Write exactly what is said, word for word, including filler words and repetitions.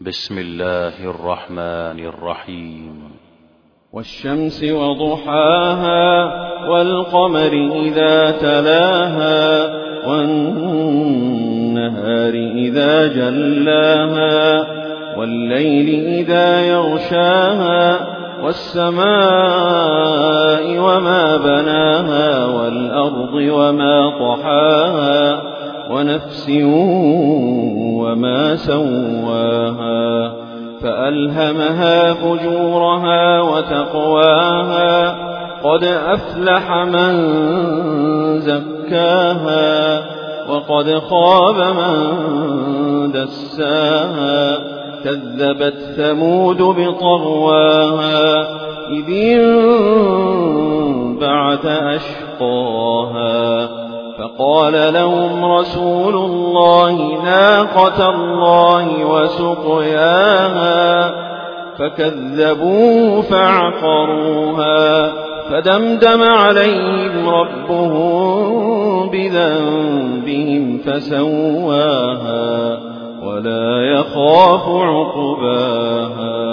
بسم الله الرحمن الرحيم. والشمس وضحاها والقمر إذا تلاها والنهار إذا جلاها والليل إذا يغشاها والسماء وما بناها والأرض وما طحاها ونفس وما سواها فألهمها فجورها وتقواها قد أفلح من زكاها وقد خاب من دساها كذبت ثمود بطغواها إذ انبعث أشقاها فقال لهم رسول الله ناقة الله وسقياها فكذبوه فعقروها فدمدم عليهم ربهم بذنبهم فسواها ولا يخاف عقباها.